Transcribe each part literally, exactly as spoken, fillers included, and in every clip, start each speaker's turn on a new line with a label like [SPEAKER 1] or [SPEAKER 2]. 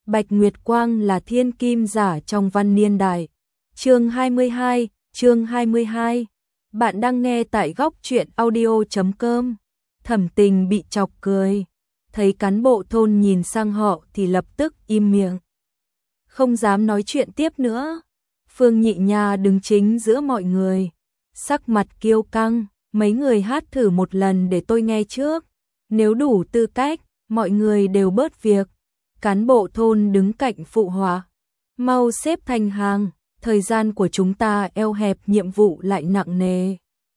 [SPEAKER 1] Bạch Nguyệt Quang là thiên kim giả trong văn niên đại. Chương hai mươi hai, chương hai mươi hai. Bạn đang nghe tại góc truyện audio chấm com. Thẩm Tình bị chọc cười, thấy cán bộ thôn nhìn sang họ thì lập tức im miệng, không dám nói chuyện tiếp nữa. Phương Nhị Nha đứng chính giữa mọi người, sắc mặt kiêu căng, mấy người hát thử một lần để tôi nghe trước, nếu đủ tư cách, mọi người đều bớt việc. Cán bộ thôn đứng cạnh phụ họa, mau xếp thành hàng, thời gian của chúng ta eo hẹp, nhiệm vụ lại nặng nề.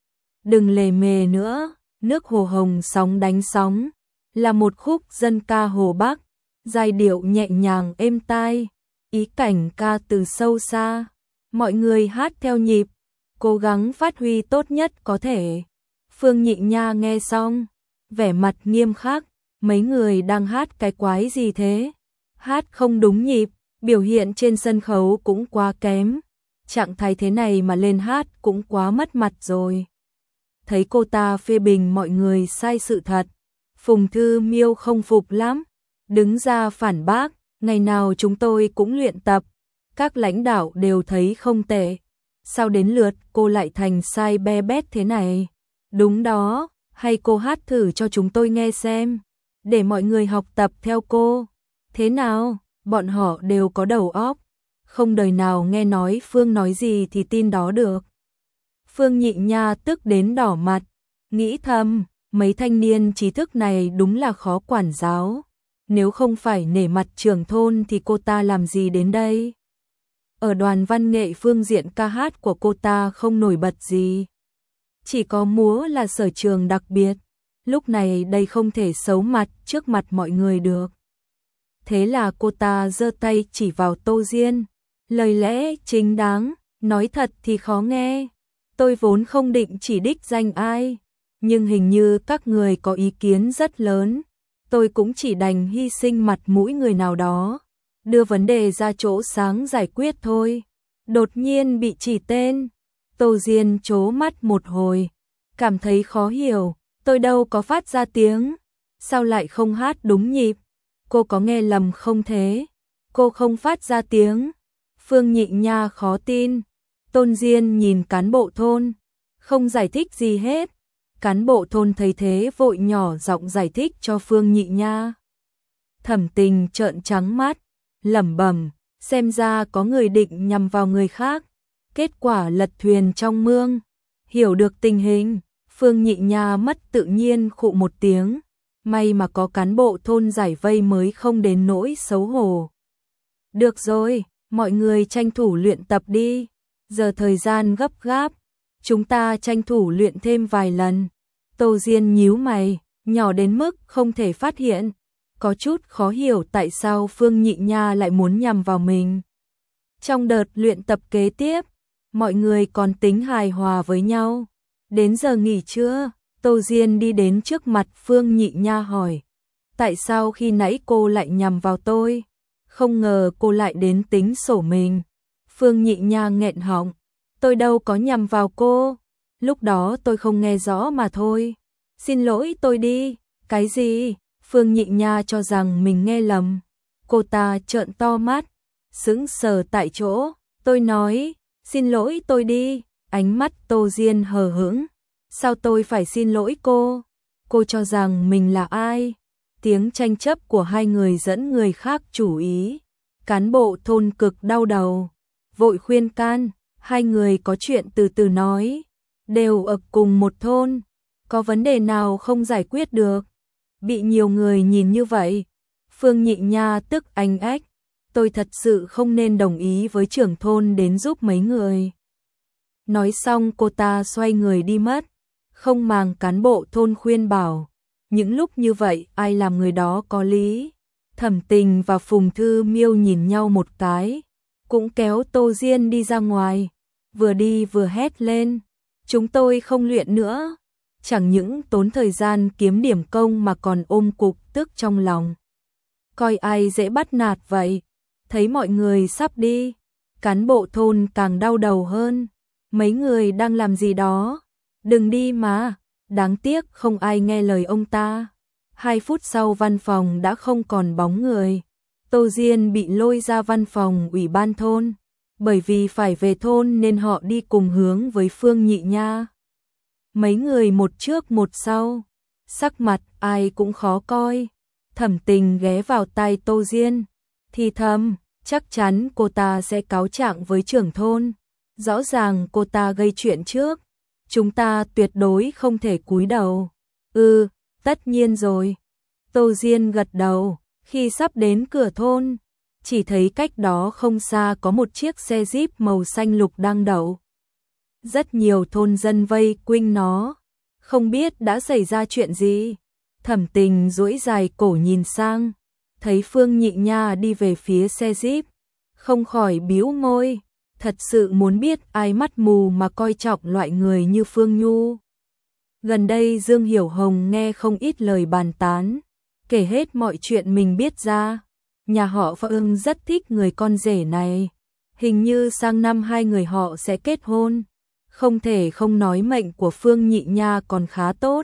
[SPEAKER 1] Đừng lề mề nữa. Nước hồ hồng sóng đánh sóng, là một khúc dân ca Hồ Bắc, giai điệu nhẹ nhàng êm tai, ý cảnh ca từ sâu xa. Mọi người hát theo nhịp, cố gắng phát huy tốt nhất có thể. Phương Nhị Nha nghe xong, vẻ mặt nghiêm khắc, mấy người đang hát cái quái gì thế? Hát không đúng nhịp, biểu hiện trên sân khấu cũng quá kém. Trạng thái thế này mà lên hát cũng quá mất mặt rồi. Thấy cô ta phê bình mọi người sai sự thật, Phùng Thư Miêu không phục lắm, đứng ra phản bác, ngày nào chúng tôi cũng luyện tập, các lãnh đạo đều thấy không tệ, sao đến lượt cô lại thành sai be bét thế này? Đúng đó, hay cô hát thử cho chúng tôi nghe xem, để mọi người học tập theo cô. Thế nào, bọn họ đều có đầu óc, không đời nào nghe nói Phương nói gì thì tin đó được. Phương Nhị Nha tức đến đỏ mặt, nghĩ thầm, mấy thanh niên trí thức này đúng là khó quản giáo. Nếu không phải nể mặt trưởng thôn thì cô ta làm gì đến đây? Ở đoàn văn nghệ phương diện ca hát của cô ta không nổi bật gì. Chỉ có múa là sở trường đặc biệt. Lúc này đây không thể xấu mặt trước mặt mọi người được. Thế là cô ta giơ tay chỉ vào Tô Diên. Lời lẽ chính đáng, nói thật thì khó nghe. Tôi vốn không định chỉ đích danh ai, nhưng hình như các người có ý kiến rất lớn. Tôi cũng chỉ đành hy sinh mặt mũi người nào đó, đưa vấn đề ra chỗ sáng giải quyết thôi. Đột nhiên bị chỉ tên, Tô Diên trố mắt một hồi, cảm thấy khó hiểu, tôi đâu có phát ra tiếng, sao lại không hát đúng nhịp? Cô có nghe lầm không thế? Cô không phát ra tiếng. Phương Nhị Nha khó tin. Tôn Diên nhìn cán bộ thôn, không giải thích gì hết. Cán bộ thôn thấy thế vội nhỏ giọng giải thích cho Phương Nhị Nha. Thẩm Tình trợn trắng mắt, lẩm bẩm, xem ra có người định nhằm vào người khác, kết quả lật thuyền trong mương. Hiểu được tình hình, Phương Nhị Nha mất tự nhiên khụ một tiếng, may mà có cán bộ thôn giải vây mới không đến nỗi xấu hổ. Được rồi, mọi người tranh thủ luyện tập đi, giờ thời gian gấp gáp, chúng ta tranh thủ luyện thêm vài lần. Tô Diên nhíu mày, nhỏ đến mức không thể phát hiện, có chút khó hiểu tại sao Phương Nhị Nha lại muốn nhằm vào mình. Trong đợt luyện tập kế tiếp, mọi người còn tính hài hòa với nhau. Đến giờ nghỉ trưa, Tô Diên đi đến trước mặt Phương Nhị Nha hỏi, tại sao khi nãy cô lại nhằm vào tôi? Không ngờ cô lại đến tính sổ mình. Phương Nhị Nha nghẹn họng, tôi đâu có nhằm vào cô, lúc đó tôi không nghe rõ mà thôi. Xin lỗi tôi đi. Cái gì? Phương Nhị Nha cho rằng mình nghe lầm. Cô ta trợn to mắt, sững sờ tại chỗ. Tôi nói, xin lỗi tôi đi. Ánh mắt Tô Diên hờ hững. Sao tôi phải xin lỗi cô? Cô cho rằng mình là ai? Tiếng tranh chấp của hai người dẫn người khác chú ý. Cán bộ thôn cực đau đầu, vội khuyên can, hai người có chuyện từ từ nói, đều ở cùng một thôn, có vấn đề nào không giải quyết được? Bị nhiều người nhìn như vậy, Phương Nhị Nha tức anh ách, tôi thật sự không nên đồng ý với trưởng thôn đến giúp mấy người. Nói xong cô ta xoay người đi mất, không màng cán bộ thôn khuyên bảo. Những lúc như vậy ai làm người đó có lý. Thẩm Tình và Phùng Thư Miêu nhìn nhau một cái, cũng kéo Tô Diên đi ra ngoài, vừa đi vừa hét lên, chúng tôi không luyện nữa. Chẳng những tốn thời gian kiếm điểm công mà còn ôm cục tức trong lòng. Coi ai dễ bắt nạt vậy. Thấy mọi người sắp đi, cán bộ thôn càng đau đầu hơn. Mấy người đang làm gì đó? Đừng đi mà. Đáng tiếc không ai nghe lời ông ta. Hai phút sau văn phòng đã không còn bóng người. Tô Diên bị lôi ra văn phòng ủy ban thôn, bởi vì phải về thôn nên họ đi cùng hướng với Phương Nhị Nha. Mấy người một trước một sau, sắc mặt ai cũng khó coi. Thẩm Tình ghé vào tai Tô Diên, thì thầm, chắc chắn cô ta sẽ cáo trạng với trưởng thôn. Rõ ràng cô ta gây chuyện trước, chúng ta tuyệt đối không thể cúi đầu. Ừ, tất nhiên rồi. Tô Diên gật đầu, khi sắp đến cửa thôn, chỉ thấy cách đó không xa có một chiếc xe Jeep màu xanh lục đang đậu. Rất nhiều thôn dân vây quanh nó, không biết đã xảy ra chuyện gì. Thẩm Tình duỗi dài cổ nhìn sang, thấy Phương Nhị Nha đi về phía xe Jeep, không khỏi bĩu môi, thật sự muốn biết ai mắt mù mà coi trọng loại người như Phương Nhu. Gần đây Dương Hiểu Hồng nghe không ít lời bàn tán, kể hết mọi chuyện mình biết ra. Nhà họ Phương rất thích người con rể này, hình như sang năm hai người họ sẽ kết hôn. Không thể không nói mệnh của Phương Nhị Nha còn khá tốt.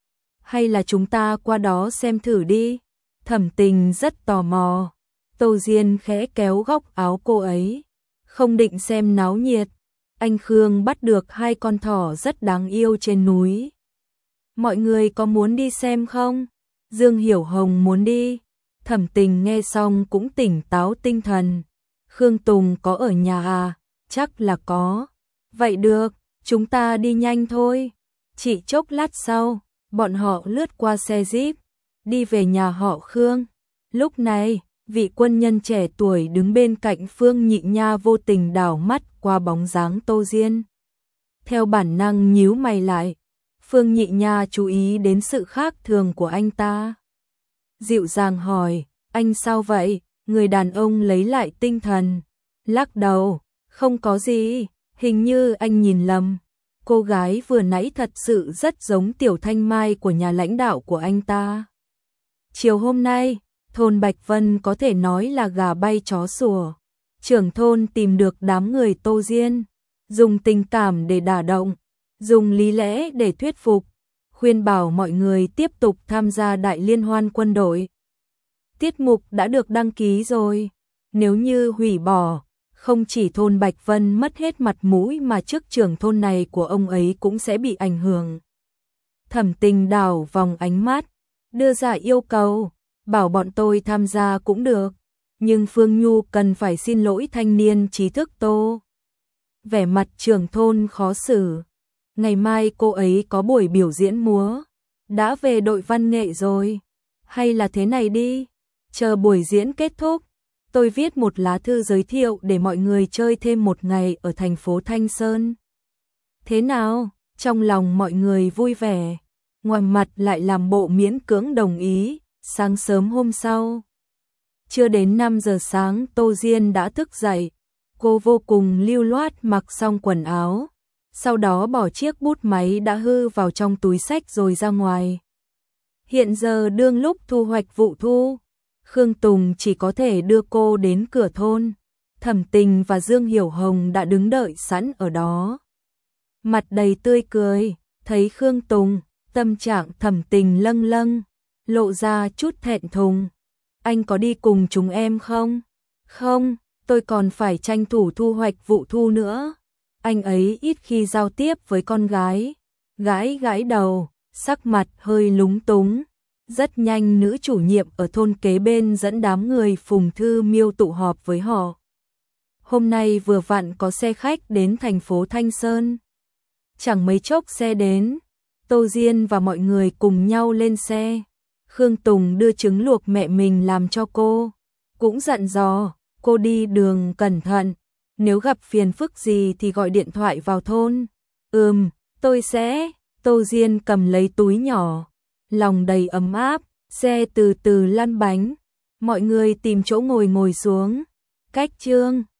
[SPEAKER 1] Hay là chúng ta qua đó xem thử đi. Thẩm Tình rất tò mò. Tô Diên khẽ kéo góc áo cô ấy, không định xem náo nhiệt. Anh Khương bắt được hai con thỏ rất đáng yêu trên núi. Mọi người có muốn đi xem không? Dương Hiểu Hồng muốn đi. Thẩm Tình nghe xong cũng tỉnh táo tinh thần. Khương Tùng có ở nhà à? Chắc là có. Vậy được, chúng ta đi nhanh thôi. Chỉ chốc lát sau, bọn họ lướt qua xe Jeep, đi về nhà họ Khương. Lúc này, vị quân nhân trẻ tuổi đứng bên cạnh Phương Nhị Nha vô tình đảo mắt qua bóng dáng Tô Diên. Theo bản năng nhíu mày lại, Phương Nhị Nha chú ý đến sự khác thường của anh ta. Dịu dàng hỏi, anh sao vậy? Người đàn ông lấy lại tinh thần, lắc đầu, không có gì, hình như anh nhìn lầm. Cô gái vừa nãy thật sự rất giống Tiểu Thanh Mai của nhà lãnh đạo của anh ta. Chiều hôm nay, thôn Bạch Vân có thể nói là gà bay chó sủa. Trưởng thôn tìm được đám người Tô Diên, dùng tình cảm để đả động, dùng lý lẽ để thuyết phục, khuyên bảo mọi người tiếp tục tham gia đại liên hoan quân đội. Tiết mục đã được đăng ký rồi, nếu như hủy bỏ, không chỉ thôn Bạch Vân mất hết mặt mũi mà chức trưởng thôn này của ông ấy cũng sẽ bị ảnh hưởng. Thẩm Tình đảo vòng ánh mắt, đưa ra yêu cầu, bảo bọn tôi tham gia cũng được, nhưng Phương Nhu cần phải xin lỗi thanh niên trí thức Tô. Vẻ mặt trưởng thôn khó xử, ngày mai cô ấy có buổi biểu diễn múa, đã về đội văn nghệ rồi, hay là thế này đi, chờ buổi diễn kết thúc, tôi viết một lá thư giới thiệu để mọi người chơi thêm một ngày ở thành phố Thanh Sơn. Thế nào? Trong lòng mọi người vui vẻ, ngoài mặt lại làm bộ miễn cưỡng đồng ý. Sáng sớm hôm sau, chưa đến năm giờ sáng, Tô Diên đã thức dậy. Cô vô cùng lưu loát mặc xong quần áo, sau đó bỏ chiếc bút máy đã hư vào trong túi xách rồi ra ngoài. Hiện giờ đương lúc thu hoạch vụ thu, Khương Tùng chỉ có thể đưa cô đến cửa thôn. Thẩm Tình và Dương Hiểu Hồng đã đứng đợi sẵn ở đó, mặt đầy tươi cười. Thấy Khương Tùng, tâm trạng Thẩm Tình lâng lâng, lộ ra chút thẹn thùng. Anh có đi cùng chúng em không? Không, tôi còn phải tranh thủ thu hoạch vụ thu nữa. Anh ấy ít khi giao tiếp với con gái. Gãi gãi đầu, sắc mặt hơi lúng túng. Rất nhanh nữ chủ nhiệm ở thôn kế bên dẫn đám người Phùng Thư Miêu tụ họp với họ. Hôm nay vừa vặn có xe khách đến thành phố Thanh Sơn. Chẳng mấy chốc xe đến, Tô Diên và mọi người cùng nhau lên xe. Khương Tùng đưa trứng luộc mẹ mình làm cho cô, cũng dặn dò, cô đi đường cẩn thận, nếu gặp phiền phức gì thì gọi điện thoại vào thôn. Ừm, tôi sẽ. Tô Diên cầm lấy túi nhỏ, lòng đầy ấm áp, xe từ từ lăn bánh, mọi người tìm chỗ ngồi ngồi xuống. Cách chương